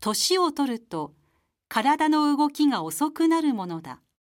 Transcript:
年を取ると体の動きが遅くなるものだ。